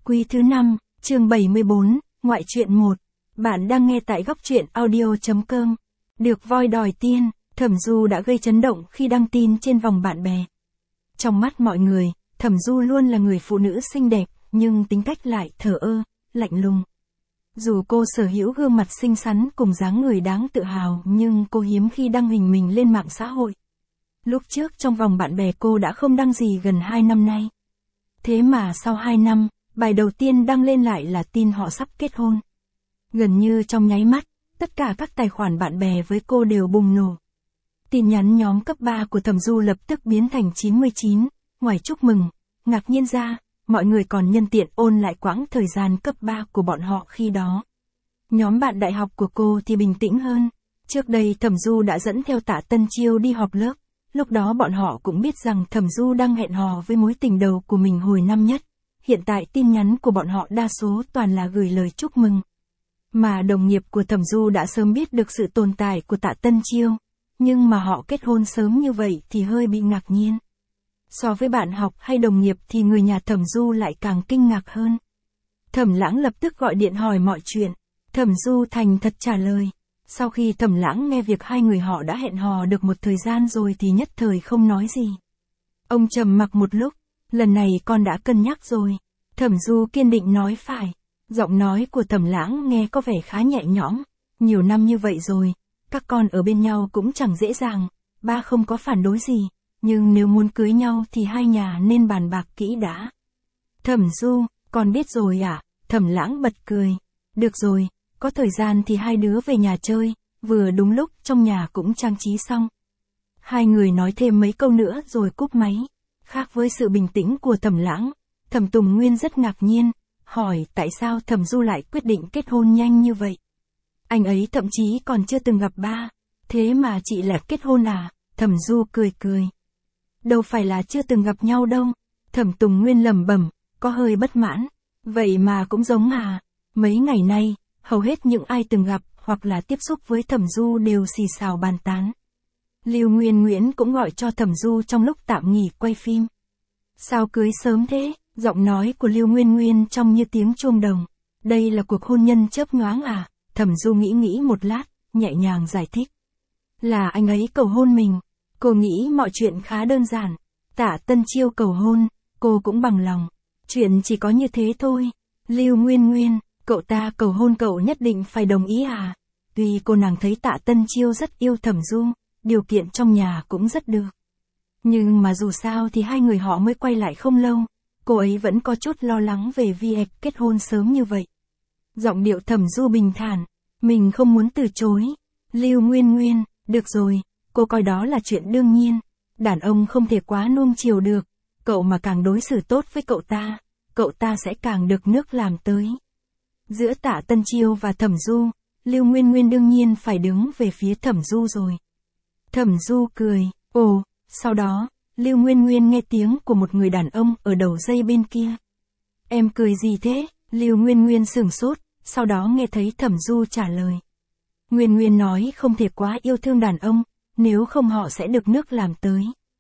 Quý thứ 5, chương 74, ngoại truyện 1. Bạn đang nghe tại góc truyện audio.com. Được voi đòi tiên, Thẩm Du đã gây chấn động khi đăng tin trên vòng bạn bè. Trong mắt mọi người, Thẩm Du luôn là người phụ nữ xinh đẹp, nhưng tính cách lại thờ ơ, lạnh lùng. Dù cô sở hữu gương mặt xinh xắn cùng dáng người đáng tự hào, nhưng cô hiếm khi đăng hình mình lên mạng xã hội. Lúc trước trong vòng bạn bè cô đã không đăng gì gần 2 năm nay. Thế mà sau 2 năm, bài đầu tiên đăng lên lại là tin họ sắp kết hôn. Gần như trong nháy mắt, tất cả các tài khoản bạn bè với cô đều bùng nổ. Tin nhắn nhóm cấp 3 của Thẩm Du lập tức biến thành 99, ngoài chúc mừng, ngạc nhiên ra, mọi người còn nhân tiện ôn lại quãng thời gian cấp 3 của bọn họ khi đó. Nhóm bạn đại học của cô thì bình tĩnh hơn. Trước đây Thẩm Du đã dẫn theo Tạ Tân Chiêu đi họp lớp, lúc đó bọn họ cũng biết rằng Thẩm Du đang hẹn hò với mối tình đầu của mình hồi năm nhất. Hiện tại tin nhắn của bọn họ đa số toàn là gửi lời chúc mừng. Mà đồng nghiệp của Thẩm Du đã sớm biết được sự tồn tại của Tạ Tân Chiêu, nhưng mà họ kết hôn sớm như vậy thì hơi bị ngạc nhiên. So với bạn học hay đồng nghiệp thì người nhà Thẩm Du lại càng kinh ngạc hơn. Thẩm Lãng lập tức gọi điện hỏi mọi chuyện. Thẩm Du thành thật trả lời. Sau khi Thẩm Lãng nghe việc hai người họ đã hẹn hò được một thời gian rồi thì nhất thời không nói gì. Ông trầm mặc một lúc. Lần này con đã cân nhắc rồi. Thẩm Du kiên định nói phải. Giọng nói của Thẩm Lãng nghe có vẻ khá nhẹ nhõm. Nhiều năm như vậy rồi, các con ở bên nhau cũng chẳng dễ dàng. Ba không có phản đối gì. Nhưng nếu muốn cưới nhau thì hai nhà nên bàn bạc kỹ đã. Thẩm Du, con biết rồi à? Thẩm Lãng bật cười. Được rồi, có thời gian thì hai đứa về nhà chơi, vừa đúng lúc trong nhà cũng trang trí xong. Hai người nói thêm mấy câu nữa rồi cúp máy. Khác với sự bình tĩnh của Thẩm Lãng, Thẩm Tùng Nguyên rất ngạc nhiên, hỏi tại sao Thẩm Du lại quyết định kết hôn nhanh như vậy. Anh ấy thậm chí còn chưa từng gặp ba, thế mà chị lại kết hôn à? Thẩm Du cười cười. Đâu phải là chưa từng gặp nhau đâu. Thẩm Tùng Nguyên lẩm bẩm, có hơi bất mãn. Vậy mà cũng giống à. Mấy ngày nay, hầu hết những ai từng gặp hoặc là tiếp xúc với Thẩm Du đều xì xào bàn tán. Lưu Nguyên Nguyễn cũng gọi cho Thẩm Du trong lúc tạm nghỉ quay phim. Sao cưới sớm thế? Giọng nói của Lưu Nguyên Nguyên trông như tiếng chuông đồng. Đây là cuộc hôn nhân chớp nhoáng à? Thẩm Du nghĩ một lát, nhẹ nhàng giải thích. Là anh ấy cầu hôn mình. Cô nghĩ mọi chuyện khá đơn giản. Tạ Tân Chiêu cầu hôn, cô cũng bằng lòng. Chuyện chỉ có như thế thôi. Lưu Nguyên Nguyên, cậu ta cầu hôn cậu nhất định phải đồng ý à? Tuy cô nàng thấy Tạ Tân Chiêu rất yêu Thẩm Du, điều kiện trong nhà cũng rất được. Nhưng mà dù sao thì hai người họ mới quay lại không lâu, cô ấy vẫn có chút lo lắng về việc kết hôn sớm như vậy. Giọng điệu Thẩm Du bình thản, mình không muốn từ chối. Lưu Nguyên Nguyên, được rồi, cô coi đó là chuyện đương nhiên. Đàn ông không thể quá nuông chiều được, cậu mà càng đối xử tốt với cậu ta sẽ càng được nước làm tới. Giữa Tạ Tân Chiêu và Thẩm Du, Lưu Nguyên Nguyên đương nhiên phải đứng về phía Thẩm Du rồi. Thẩm Du cười, ồ, sau đó, Lưu Nguyên Nguyên nghe tiếng của một người đàn ông ở đầu dây bên kia. Em cười gì thế? Lưu Nguyên Nguyên sửng sốt, sau đó nghe thấy Thẩm Du trả lời. Nguyên Nguyên nói không thể quá yêu thương đàn ông, nếu không họ sẽ được nước làm tới.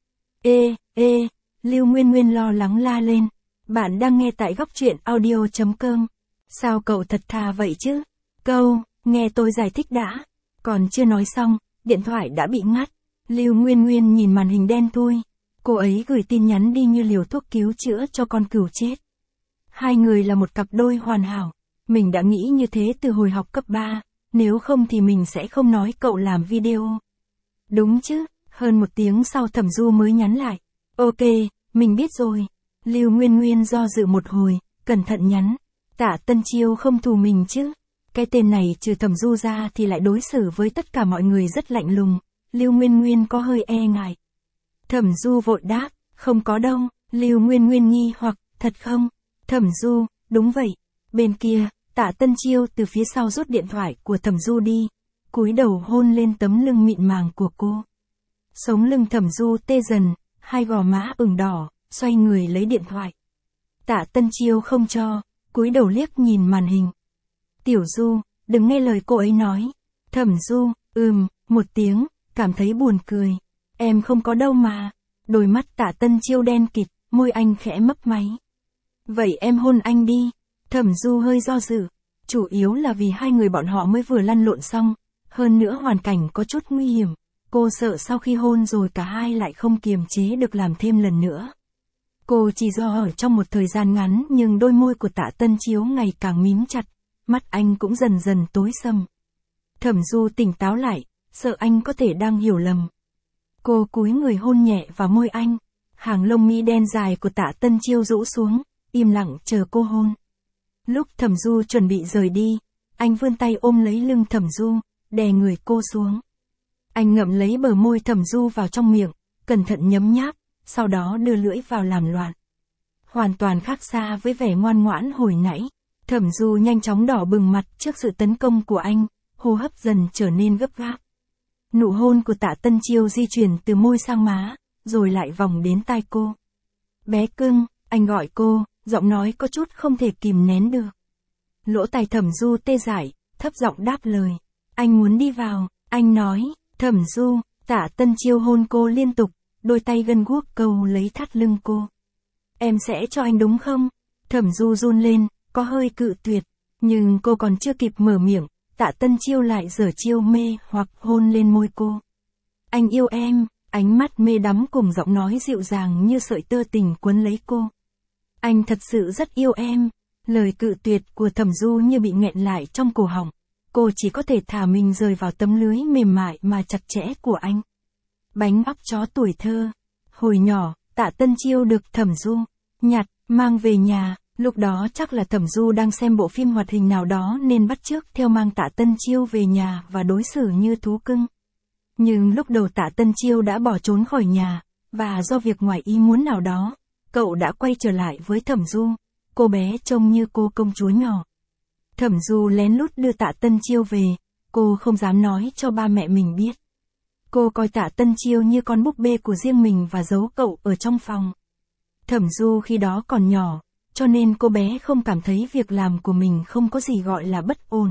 Ê, Lưu Nguyên Nguyên lo lắng la lên. Bạn đang nghe tại góc truyện audio.com. Sao cậu thật thà vậy chứ? Nghe tôi giải thích đã. Còn chưa nói xong, điện thoại đã bị ngắt. Lưu Nguyên Nguyên nhìn màn hình đen thui. Cô ấy gửi tin nhắn đi như liều thuốc cứu chữa cho con cừu chết. Hai người là một cặp đôi hoàn hảo. Mình đã nghĩ như thế từ hồi học cấp 3. Nếu không thì mình sẽ không nói cậu làm video. Đúng chứ, hơn một tiếng sau Thẩm Du mới nhắn lại. Ok, mình biết rồi. Lưu Nguyên Nguyên do dự một hồi, cẩn thận nhắn. Tạ Tân Chiêu không thù mình chứ. Cái tên này trừ Thẩm Du ra thì lại đối xử với tất cả mọi người rất lạnh lùng. Lưu Nguyên Nguyên có hơi e ngại. Thẩm Du vội đáp, không có đâu. Lưu Nguyên Nguyên nghi hoặc, thật không? Thẩm Du, đúng vậy. Bên kia, Tạ Tân Chiêu từ phía sau rút điện thoại của Thẩm Du đi, cúi đầu hôn lên tấm lưng mịn màng của cô. Sống lưng Thẩm Du tê dần, hai gò má ửng đỏ, xoay người lấy điện thoại. Tạ Tân Chiêu không cho, cúi đầu liếc nhìn màn hình. Tiểu Du, đừng nghe lời cô ấy nói. Thẩm Du, một tiếng, cảm thấy buồn cười. Em không có đâu mà. Đôi mắt Tạ Tân Chiêu đen kịt, môi anh khẽ mấp máy. Vậy em hôn anh đi. Thẩm Du hơi do dự. Chủ yếu là vì hai người bọn họ mới vừa lăn lộn xong. Hơn nữa hoàn cảnh có chút nguy hiểm. Cô sợ sau khi hôn rồi cả hai lại không kiềm chế được làm thêm lần nữa. Cô chỉ do ở trong một thời gian ngắn nhưng đôi môi của Tạ Tân Chiếu ngày càng mím chặt. Mắt anh cũng dần dần tối sầm. Thẩm Du tỉnh táo lại, sợ anh có thể đang hiểu lầm. Cô cúi người hôn nhẹ vào môi anh. Hàng lông mi đen dài của Tạ Tân Chiêu rũ xuống, im lặng chờ cô hôn. Lúc Thẩm Du chuẩn bị rời đi, anh vươn tay ôm lấy lưng Thẩm Du, đè người cô xuống. Anh ngậm lấy bờ môi Thẩm Du vào trong miệng, cẩn thận nhấm nháp, sau đó đưa lưỡi vào làm loạn. Hoàn toàn khác xa với vẻ ngoan ngoãn hồi nãy. Thẩm Du nhanh chóng đỏ bừng mặt trước sự tấn công của anh, hô hấp dần trở nên gấp gáp. Nụ hôn của Tạ Tân Chiêu di chuyển từ môi sang má, rồi lại vòng đến tai cô. Bé cưng, anh gọi cô, giọng nói có chút không thể kìm nén được. Lỗ tai Thẩm Du tê dại, thấp giọng đáp lời. Anh muốn đi vào, anh nói. Thẩm Du, Tạ Tân Chiêu hôn cô liên tục, đôi tay gân guốc câu lấy thắt lưng cô. Em sẽ cho anh đúng không? Thẩm Du run lên, có hơi cự tuyệt. Nhưng cô còn chưa kịp mở miệng, Tạ Tân Chiêu lại giở chiêu mê hoặc hôn lên môi cô. Anh yêu em, ánh mắt mê đắm cùng giọng nói dịu dàng như sợi tơ tình quấn lấy cô. Anh thật sự rất yêu em. Lời cự tuyệt của Thẩm Du như bị nghẹn lại trong cổ họng. Cô chỉ có thể thả mình rời vào tấm lưới mềm mại mà chặt chẽ của anh. Bánh óc chó tuổi thơ. Hồi nhỏ, Tạ Tân Chiêu được Thẩm Du nhặt, mang về nhà. Lúc đó chắc là Thẩm Du đang xem bộ phim hoạt hình nào đó nên bắt chước theo mang Tạ Tân Chiêu về nhà và đối xử như thú cưng. Nhưng lúc đầu Tạ Tân Chiêu đã bỏ trốn khỏi nhà, và do việc ngoài ý muốn nào đó, cậu đã quay trở lại với Thẩm Du. Cô bé trông như cô công chúa nhỏ. Thẩm Du lén lút đưa Tạ Tân Chiêu về, cô không dám nói cho ba mẹ mình biết. Cô coi Tạ Tân Chiêu như con búp bê của riêng mình và giấu cậu ở trong phòng. Thẩm Du khi đó còn nhỏ, cho nên cô bé không cảm thấy việc làm của mình không có gì gọi là bất ổn.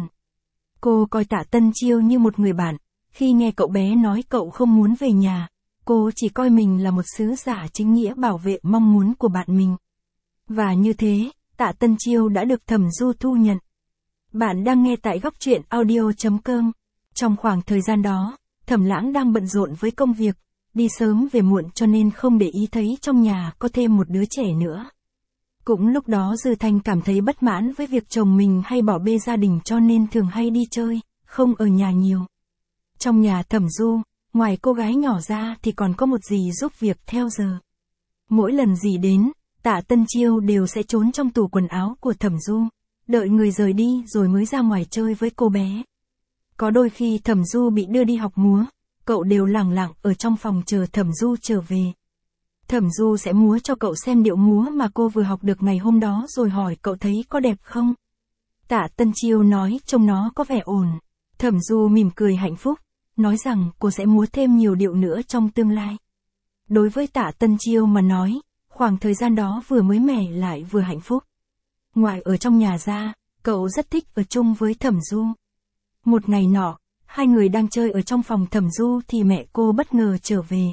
Cô coi Tạ Tân Chiêu như một người bạn, khi nghe cậu bé nói cậu không muốn về nhà, cô chỉ coi mình là một sứ giả chính nghĩa bảo vệ mong muốn của bạn mình. Và như thế, Tạ Tân Chiêu đã được Thẩm Du thu nhận. Bạn đang nghe tại góc truyện audio.com. Trong khoảng thời gian đó, Thẩm Lãng đang bận rộn với công việc, đi sớm về muộn cho nên không để ý thấy trong nhà có thêm một đứa trẻ nữa. Cũng lúc đó Dư Thanh cảm thấy bất mãn với việc chồng mình hay bỏ bê gia đình cho nên thường hay đi chơi, không ở nhà nhiều. Trong nhà Thẩm Du, ngoài cô gái nhỏ ra thì còn có một dì giúp việc theo giờ. Mỗi lần dì đến, Tạ Tân Chiêu đều sẽ trốn trong tủ quần áo của Thẩm Du, đợi người rời đi rồi mới ra ngoài chơi với cô bé. Có đôi khi Thẩm Du bị đưa đi học múa, cậu đều lẳng lặng ở trong phòng chờ Thẩm Du trở về. Thẩm Du sẽ múa cho cậu xem điệu múa mà cô vừa học được ngày hôm đó rồi hỏi cậu thấy có đẹp không? Tạ Tân Chiêu nói trông nó có vẻ ổn. Thẩm Du mỉm cười hạnh phúc, nói rằng cô sẽ múa thêm nhiều điệu nữa trong tương lai. Đối với Tạ Tân Chiêu mà nói, khoảng thời gian đó vừa mới mẻ lại vừa hạnh phúc. Ngoài ở trong nhà ra, cậu rất thích ở chung với Thẩm Du. Một ngày nọ, hai người đang chơi ở trong phòng Thẩm Du thì mẹ cô bất ngờ trở về.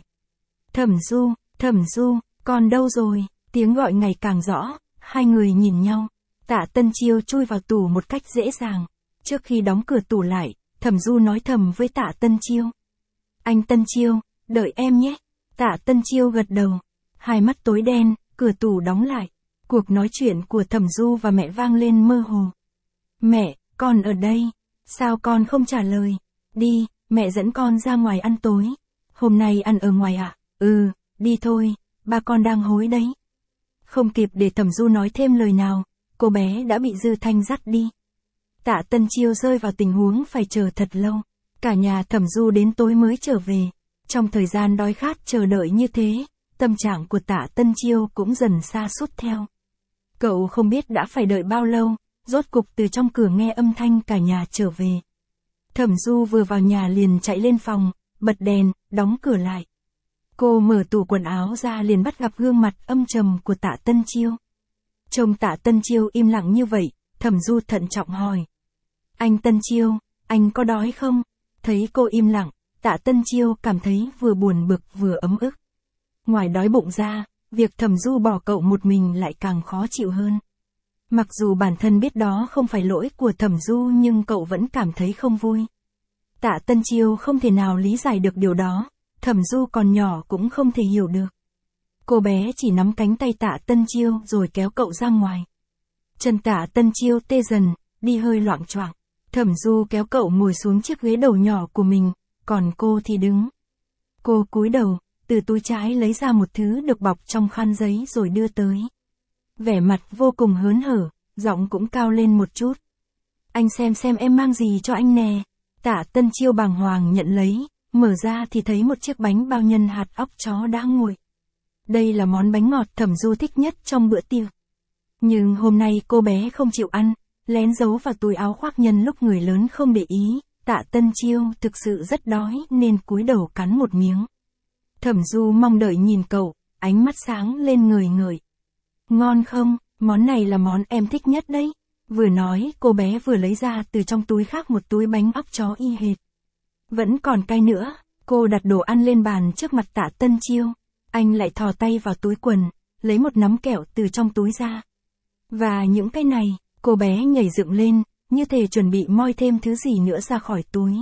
Thẩm Du, con đâu rồi? Tiếng gọi ngày càng rõ, hai người nhìn nhau. Tạ Tân Chiêu chui vào tủ một cách dễ dàng. Trước khi đóng cửa tủ lại, Thẩm Du nói thầm với Tạ Tân Chiêu. Anh Tân Chiêu, đợi em nhé. Tạ Tân Chiêu gật đầu. Hai mắt tối đen, cửa tủ đóng lại. Cuộc nói chuyện của Thẩm Du và mẹ vang lên mơ hồ. Mẹ, con ở đây. Sao con không trả lời? Đi, mẹ dẫn con ra ngoài ăn tối. Hôm nay ăn ở ngoài à? Ừ, đi thôi, ba con đang hối đấy. Không kịp để Thẩm Du nói thêm lời nào, cô bé đã bị Dư Thanh dắt đi. Tạ Tân Chiêu rơi vào tình huống phải chờ thật lâu. Cả nhà Thẩm Du đến tối mới trở về. Trong thời gian đói khát chờ đợi như thế, tâm trạng của Tạ Tân Chiêu cũng dần sa sút theo. Cậu không biết đã phải đợi bao lâu, rốt cục từ trong cửa nghe âm thanh cả nhà trở về. Thẩm Du vừa vào nhà liền chạy lên phòng, bật đèn, đóng cửa lại. Cô mở tủ quần áo ra liền bắt gặp gương mặt âm trầm của Tạ Tân Chiêu. Trông Tạ Tân Chiêu im lặng như vậy, Thẩm Du thận trọng hỏi. Anh Tân Chiêu, anh có đói không? Thấy cô im lặng, Tạ Tân Chiêu cảm thấy vừa buồn bực vừa ấm ức. Ngoài đói bụng ra, việc Thẩm Du bỏ cậu một mình lại càng khó chịu hơn. Mặc dù bản thân biết đó không phải lỗi của Thẩm Du nhưng cậu vẫn cảm thấy không vui. Tạ Tân Chiêu không thể nào lý giải được điều đó, Thẩm Du còn nhỏ cũng không thể hiểu được. Cô bé chỉ nắm cánh tay Tạ Tân Chiêu rồi kéo cậu ra ngoài. Chân Tạ Tân Chiêu tê dần, đi hơi loạng choạng. Thẩm Du kéo cậu ngồi xuống chiếc ghế đầu nhỏ của mình, còn cô thì đứng. Cô cúi đầu, từ túi trái lấy ra một thứ được bọc trong khăn giấy rồi đưa tới. Vẻ mặt vô cùng hớn hở, giọng cũng cao lên một chút. Anh xem em mang gì cho anh nè. Tạ Tân Chiêu bàng hoàng nhận lấy, mở ra thì thấy một chiếc bánh bao nhân hạt óc chó đã nguội. Đây là món bánh ngọt Thẩm Du thích nhất trong bữa tiệc. Nhưng hôm nay cô bé không chịu ăn, lén giấu vào túi áo khoác nhân lúc người lớn không để ý. Tạ Tân Chiêu thực sự rất đói nên cúi đầu cắn một miếng. Thẩm Du mong đợi nhìn cậu, ánh mắt sáng lên ngời ngời. Ngon không, món này là món em thích nhất đấy. Vừa nói cô bé vừa lấy ra từ trong túi khác một túi bánh óc chó y hệt. Vẫn còn cay nữa, cô đặt đồ ăn lên bàn trước mặt Tạ Tân Chiêu. Anh lại thò tay vào túi quần, lấy một nắm kẹo từ trong túi ra. Và những cái này, cô bé nhảy dựng lên, như thể chuẩn bị moi thêm thứ gì nữa ra khỏi túi.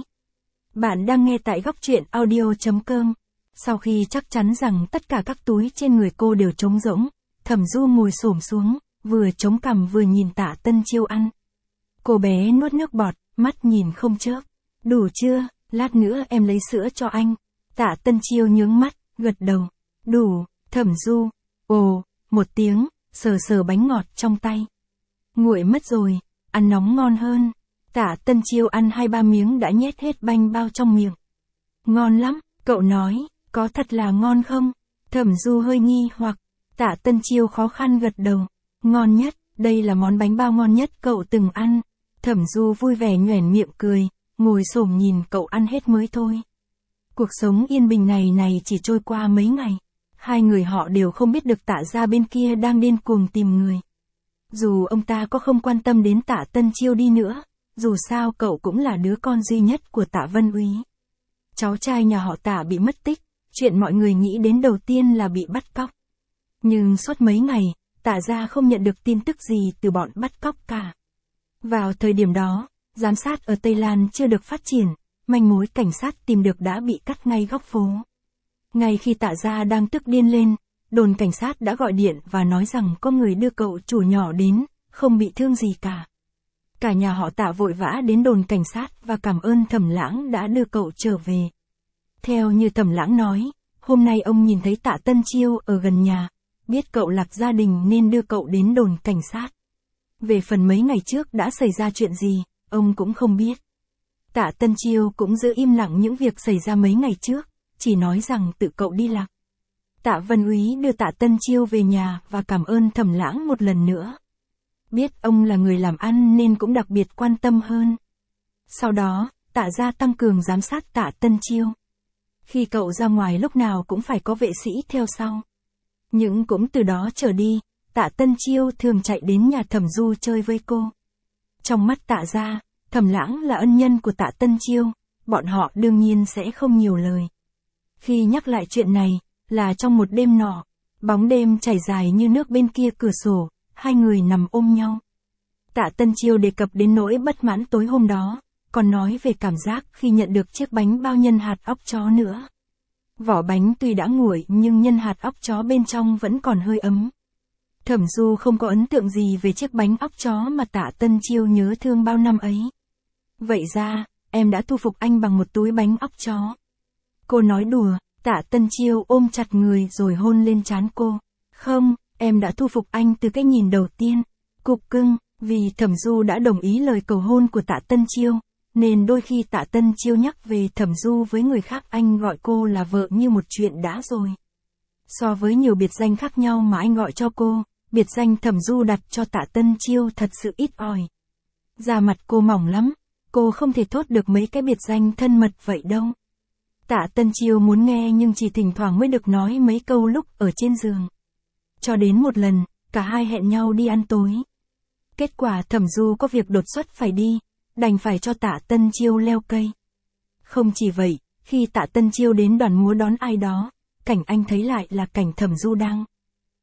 Bạn đang nghe tại góc truyện audio.com. Sau khi chắc chắn rằng tất cả các túi trên người cô đều trống rỗng, Thẩm Du ngồi xổm xuống, vừa chống cằm vừa nhìn Tạ Tân Chiêu ăn. Cô bé nuốt nước bọt, mắt nhìn không chớp. Đủ chưa, lát nữa em lấy sữa cho anh. Tạ Tân Chiêu nhướng mắt, gật đầu. Đủ, Thẩm Du. Ồ, một tiếng, sờ sờ bánh ngọt trong tay. Nguội mất rồi, ăn nóng ngon hơn. Tạ Tân Chiêu ăn 2-3 miếng đã nhét hết bánh bao trong miệng. Ngon lắm, cậu nói, có thật là ngon không? Thẩm Du hơi nghi hoặc. Tạ Tân Chiêu khó khăn gật đầu. Ngon nhất, đây là món bánh bao ngon nhất cậu từng ăn. Thẩm Du vui vẻ nhoẻn miệng cười, ngồi xổm nhìn cậu ăn hết mới thôi. Cuộc sống yên bình này chỉ trôi qua mấy ngày. Hai người họ đều không biết được Tạ gia bên kia đang điên cuồng tìm người. Dù ông ta có không quan tâm đến Tạ Tân Chiêu đi nữa, dù sao cậu cũng là đứa con duy nhất của Tạ Vân Úy. Cháu trai nhà họ Tạ bị mất tích, chuyện mọi người nghĩ đến đầu tiên là bị bắt cóc. Nhưng suốt mấy ngày, Tạ gia không nhận được tin tức gì từ bọn bắt cóc cả. Vào thời điểm đó, giám sát ở Tây Lan chưa được phát triển, manh mối cảnh sát tìm được đã bị cắt ngay góc phố. Ngay khi Tạ gia đang tức điên lên, đồn cảnh sát đã gọi điện và nói rằng có người đưa cậu chủ nhỏ đến, không bị thương gì cả. Cả nhà họ Tạ vội vã đến đồn cảnh sát và cảm ơn Thẩm Lãng đã đưa cậu trở về. Theo như Thẩm Lãng nói, hôm nay ông nhìn thấy Tạ Tân Chiêu ở gần nhà, biết cậu lạc gia đình nên đưa cậu đến đồn cảnh sát. Về phần mấy ngày trước đã xảy ra chuyện gì, ông cũng không biết. Tạ Tân Chiêu cũng giữ im lặng những việc xảy ra mấy ngày trước, chỉ nói rằng tự cậu đi lạc. Tạ Vân Úy đưa Tạ Tân Chiêu về nhà và cảm ơn Thẩm Lãng một lần nữa. Biết ông là người làm ăn nên cũng đặc biệt quan tâm hơn. Sau đó, Tạ gia tăng cường giám sát Tạ Tân Chiêu. Khi cậu ra ngoài lúc nào cũng phải có vệ sĩ theo sau. Nhưng cũng từ đó trở đi, Tạ Tân Chiêu thường chạy đến nhà Thẩm Du chơi với cô. Trong mắt Tạ gia, Thẩm Lãng là ân nhân của Tạ Tân Chiêu, bọn họ đương nhiên sẽ không nhiều lời. Khi nhắc lại chuyện này, là trong một đêm nọ, bóng đêm chảy dài như nước bên kia cửa sổ, hai người nằm ôm nhau. Tạ Tân Chiêu đề cập đến nỗi bất mãn tối hôm đó, còn nói về cảm giác khi nhận được chiếc bánh bao nhân hạt óc chó nữa. Vỏ bánh tuy đã nguội nhưng nhân hạt óc chó bên trong vẫn còn hơi ấm. Thẩm Du không có ấn tượng gì về chiếc bánh óc chó mà Tạ Tân Chiêu nhớ thương bao năm ấy. Vậy ra, em đã thu phục anh bằng một túi bánh óc chó. Cô nói đùa, Tạ Tân Chiêu ôm chặt người rồi hôn lên trán cô. Không, em đã thu phục anh từ cái nhìn đầu tiên. Cục cưng, vì Thẩm Du đã đồng ý lời cầu hôn của Tạ Tân Chiêu, nên đôi khi Tạ Tân Chiêu nhắc về Thẩm Du với người khác anh gọi cô là vợ như một chuyện đã rồi. So với nhiều biệt danh khác nhau mà anh gọi cho cô, biệt danh Thẩm Du đặt cho Tạ Tân Chiêu thật sự ít ỏi. Da mặt cô mỏng lắm, cô không thể thốt được mấy cái biệt danh thân mật vậy đâu. Tạ Tân Chiêu muốn nghe nhưng chỉ thỉnh thoảng mới được nói mấy câu lúc ở trên giường. Cho đến một lần, cả hai hẹn nhau đi ăn tối. Kết quả Thẩm Du có việc đột xuất phải đi, đành phải cho Tạ Tân Chiêu leo cây. Không chỉ vậy, khi Tạ Tân Chiêu đến đoàn múa đón ai đó, cảnh anh thấy lại là cảnh Thẩm Du đang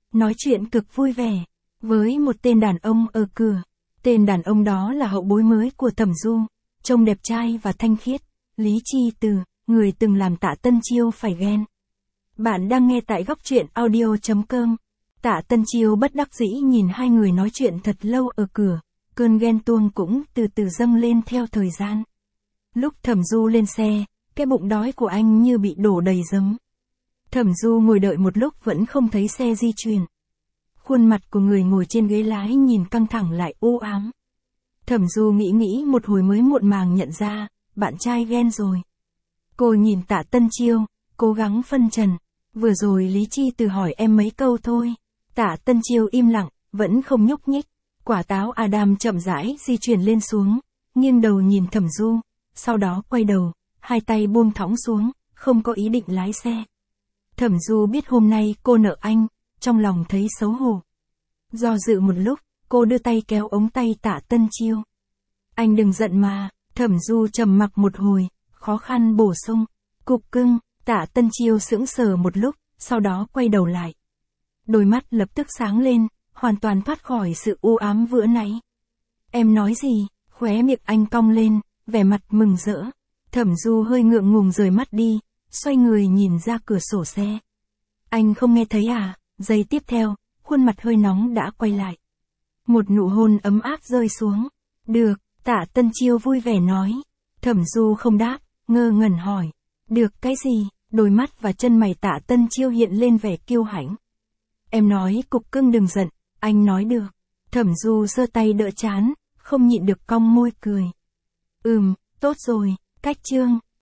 nói chuyện cực vui vẻ, với một tên đàn ông ở cửa. Tên đàn ông đó là hậu bối mới của Thẩm Du, trông đẹp trai và thanh khiết. Lý Chi Từ, người từng làm Tạ Tân Chiêu phải ghen. Bạn đang nghe tại góc truyện audio.com. Tạ Tân Chiêu bất đắc dĩ nhìn hai người nói chuyện thật lâu ở cửa, cơn ghen tuông cũng từ từ dâng lên theo thời gian. Lúc Thẩm Du lên xe, cái bụng đói của anh như bị đổ đầy giấm. Thẩm Du ngồi đợi một lúc vẫn không thấy xe di chuyển. Khuôn mặt của người ngồi trên ghế lái nhìn căng thẳng lại u ám. Thẩm Du nghĩ một hồi mới muộn màng nhận ra, bạn trai ghen rồi. Cô nhìn Tạ Tân Chiêu, cố gắng phân trần. Vừa rồi Lý Chi Từ hỏi em mấy câu thôi. Tạ Tân Chiêu im lặng, vẫn không nhúc nhích. Quả táo Adam chậm rãi di chuyển lên xuống, nghiêng đầu nhìn Thẩm Du, sau đó quay đầu, hai tay buông thõng xuống, không có ý định lái xe. Thẩm Du biết hôm nay cô nợ anh, trong lòng thấy xấu hổ. Do dự một lúc, cô đưa tay kéo ống tay Tạ Tân Chiêu. Anh đừng giận mà. Thẩm Du trầm mặc một hồi, khó khăn bổ sung. Cục cưng. Tạ Tân Chiêu sững sờ một lúc, sau đó quay đầu lại. Đôi mắt lập tức sáng lên, hoàn toàn thoát khỏi sự u ám vừa nãy. Em nói gì? Khóe miệng anh cong lên, vẻ mặt mừng rỡ. Thẩm Du hơi ngượng ngùng rời mắt đi, xoay người nhìn ra cửa sổ xe. Anh không nghe thấy à? Giây tiếp theo, khuôn mặt hơi nóng đã quay lại. Một nụ hôn ấm áp rơi xuống. Được, Tạ Tân Chiêu vui vẻ nói. Thẩm Du không đáp, ngơ ngẩn hỏi. Được cái gì? Đôi mắt và chân mày Tạ Tân Chiêu hiện lên vẻ kiêu hãnh. Em nói cục cưng đừng giận, anh nói được. Thẩm Du giơ tay đỡ trán, không nhịn được cong môi cười. Tốt rồi, cách chương.